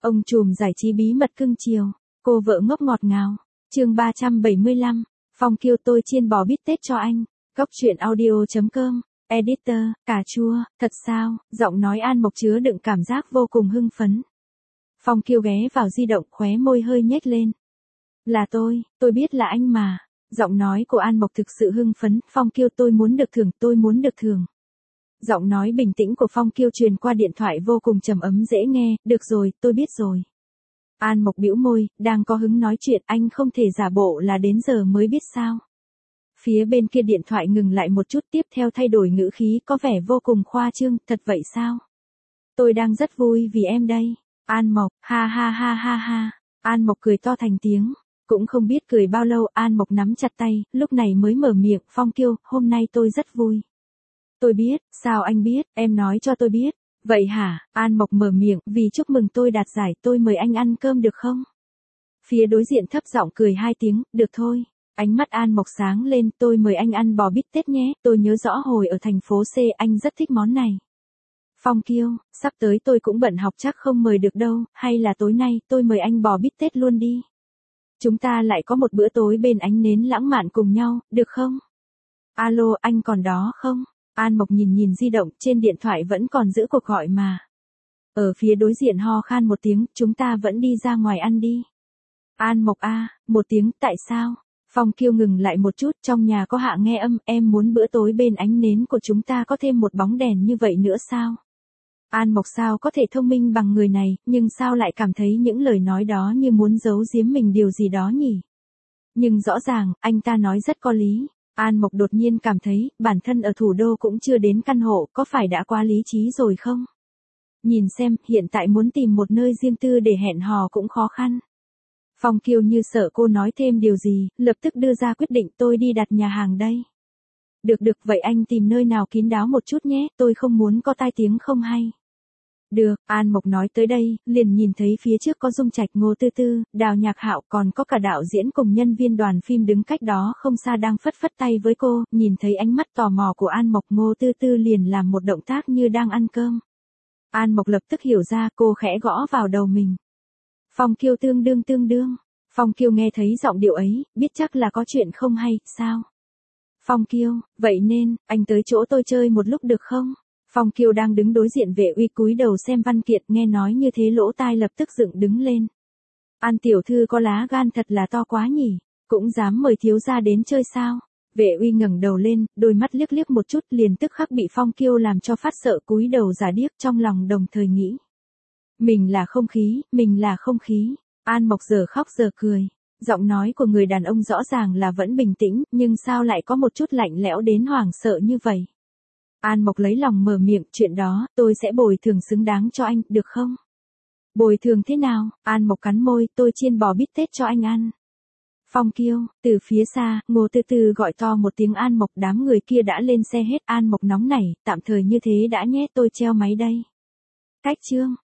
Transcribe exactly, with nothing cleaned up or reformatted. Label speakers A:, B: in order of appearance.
A: Ông trùm giải trí bí mật cưng chiều, cô vợ ngốc ngọt ngào. Chương ba trăm bảy mươi lăm, Phong Kiêu tôi chiên bò bít tết cho anh. Góc truyện audio chấm com. Editor, cà chua, thật sao? Giọng nói An Mộc chứa đựng cảm giác vô cùng hưng phấn. Phong Kiêu ghé vào di động, khóe môi hơi nhếch lên. Là tôi, tôi biết là anh mà. Giọng nói của An Mộc thực sự hưng phấn. Phong Kiêu tôi muốn được thưởng, tôi muốn được thưởng. Giọng nói bình tĩnh của Phong Kiêu truyền qua điện thoại vô cùng trầm ấm dễ nghe. Được rồi, tôi biết rồi. An Mộc bĩu môi, đang có hứng nói chuyện, anh không thể giả bộ là đến giờ mới biết sao. Phía bên kia điện thoại ngừng lại một chút, tiếp theo thay đổi ngữ khí có vẻ vô cùng khoa trương, thật vậy sao? Tôi đang rất vui vì em đây. An Mộc, ha ha ha ha ha. An Mộc cười to thành tiếng. Cũng không biết cười bao lâu, An Mộc nắm chặt tay, lúc này mới mở miệng, Phong Kiêu, hôm nay tôi rất vui. Tôi biết, sao anh biết, em nói cho tôi biết. Vậy hả? An Mộc mở miệng, vì chúc mừng tôi đạt giải, tôi mời anh ăn cơm được không? Phía đối diện thấp giọng cười hai tiếng, được thôi. Ánh mắt An Mộc sáng lên, tôi mời anh ăn bò bít tết nhé, tôi nhớ rõ hồi ở thành phố C anh rất thích món này. Phong Kiêu, sắp tới tôi cũng bận học chắc không mời được đâu, hay là tối nay tôi mời anh bò bít tết luôn đi. Chúng ta lại có một bữa tối bên ánh nến lãng mạn cùng nhau, được không? Alo, anh còn đó không? An Mộc nhìn nhìn di động, trên điện thoại vẫn còn giữ cuộc gọi mà. Ở phía đối diện ho khan một tiếng, chúng ta vẫn đi ra ngoài ăn đi. An Mộc a, một tiếng, tại sao? Phong Kiêu ngừng lại một chút, trong nhà có hạ nghe âm, em muốn bữa tối bên ánh nến của chúng ta có thêm một bóng đèn như vậy nữa sao? An Mộc sao có thể thông minh bằng người này, nhưng sao lại cảm thấy những lời nói đó như muốn giấu giếm mình điều gì đó nhỉ? Nhưng rõ ràng, anh ta nói rất có lý. An Mộc đột nhiên cảm thấy, bản thân ở thủ đô cũng chưa đến căn hộ, có phải đã quá lý trí rồi không? Nhìn xem, hiện tại muốn tìm một nơi riêng tư để hẹn hò cũng khó khăn. Phong Kiêu như sợ cô nói thêm điều gì, lập tức đưa ra quyết định tôi đi đặt nhà hàng đây. Được được, vậy anh tìm nơi nào kín đáo một chút nhé, tôi không muốn có tai tiếng không hay. Được, An Mộc nói tới đây, liền nhìn thấy phía trước có Dung Trạch, Ngô Tư Tư, Đào Nhạc Hạo, còn có cả đạo diễn cùng nhân viên đoàn phim đứng cách đó không xa đang phất phất tay với cô, nhìn thấy ánh mắt tò mò của An Mộc, Ngô Tư Tư liền làm một động tác như đang ăn cơm. An Mộc lập tức hiểu ra, cô khẽ gõ vào đầu mình. Phong Kiêu tương đương tương đương. Phong Kiêu nghe thấy giọng điệu ấy, biết chắc là có chuyện không hay, sao? Phong Kiêu, vậy nên, anh tới chỗ tôi chơi một lúc được không? Phong Kiêu đang đứng đối diện Vệ Uy cúi đầu xem văn kiện, nghe nói như thế lỗ tai lập tức dựng đứng lên. An tiểu thư có lá gan thật là to quá nhỉ, cũng dám mời thiếu gia đến chơi sao? Vệ Uy ngẩng đầu lên, đôi mắt liếc liếc một chút liền tức khắc bị Phong Kiêu làm cho phát sợ, cúi đầu giả điếc, trong lòng đồng thời nghĩ. Mình là không khí, mình là không khí. An Mộc giờ khóc giờ cười. Giọng nói của người đàn ông rõ ràng là vẫn bình tĩnh, nhưng sao lại có một chút lạnh lẽo đến hoảng sợ như vậy? An Mộc lấy lòng mở miệng, chuyện đó, tôi sẽ bồi thường xứng đáng cho anh, được không? Bồi thường thế nào? An Mộc cắn môi, tôi chiên bò bít tết cho anh ăn. Phong Kiêu, từ phía xa, Ngô Tư Tư gọi to một tiếng An Mộc, đám người kia đã lên xe hết. An Mộc nóng nảy, tạm thời như thế đã nhé, tôi treo máy đây. Cách chương.